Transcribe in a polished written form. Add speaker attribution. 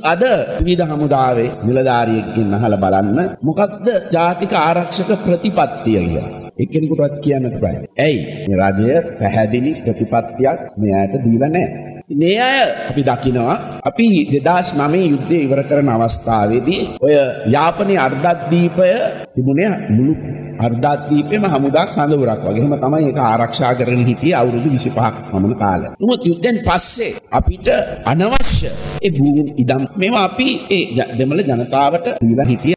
Speaker 1: අද විවිධ හමුදාවේ නිලධාරියෙක්ගෙන් අහලා බලන්න මොකක්ද ජාතික ආරක්ෂක ප්‍රතිපත්තිය කියලා. එක්කෙනෙකුටවත් කියන්නත් බෑ. ඇයි? මේ රජය පැහැදිලි ප්‍රතිපත්තියක් මෙයාට දීලා නැහැ. මේ අය අපි දකිනවා අපි 2009 යුද්ධය ඉවර කරන අවස්ථාවේදී ඔය යාපනයේ අර්ධද්වීපය තිබුණේ මුළු අර්ධද්වීපෙම හමුදා කඳවුරක් වගේ. එහෙම තමයි ඒක ආරක්ෂා කරගෙන හිටියේ අවුරුදු 25ක් පමණ කාලයක්. නමුත් යුද්ධෙන් පස්සේ අපිට අනවශ්‍ය ඒ භූමි ඉඩම් මේවා අපි ඒ දෙමළ ජනතාවට දීලා හිටියේ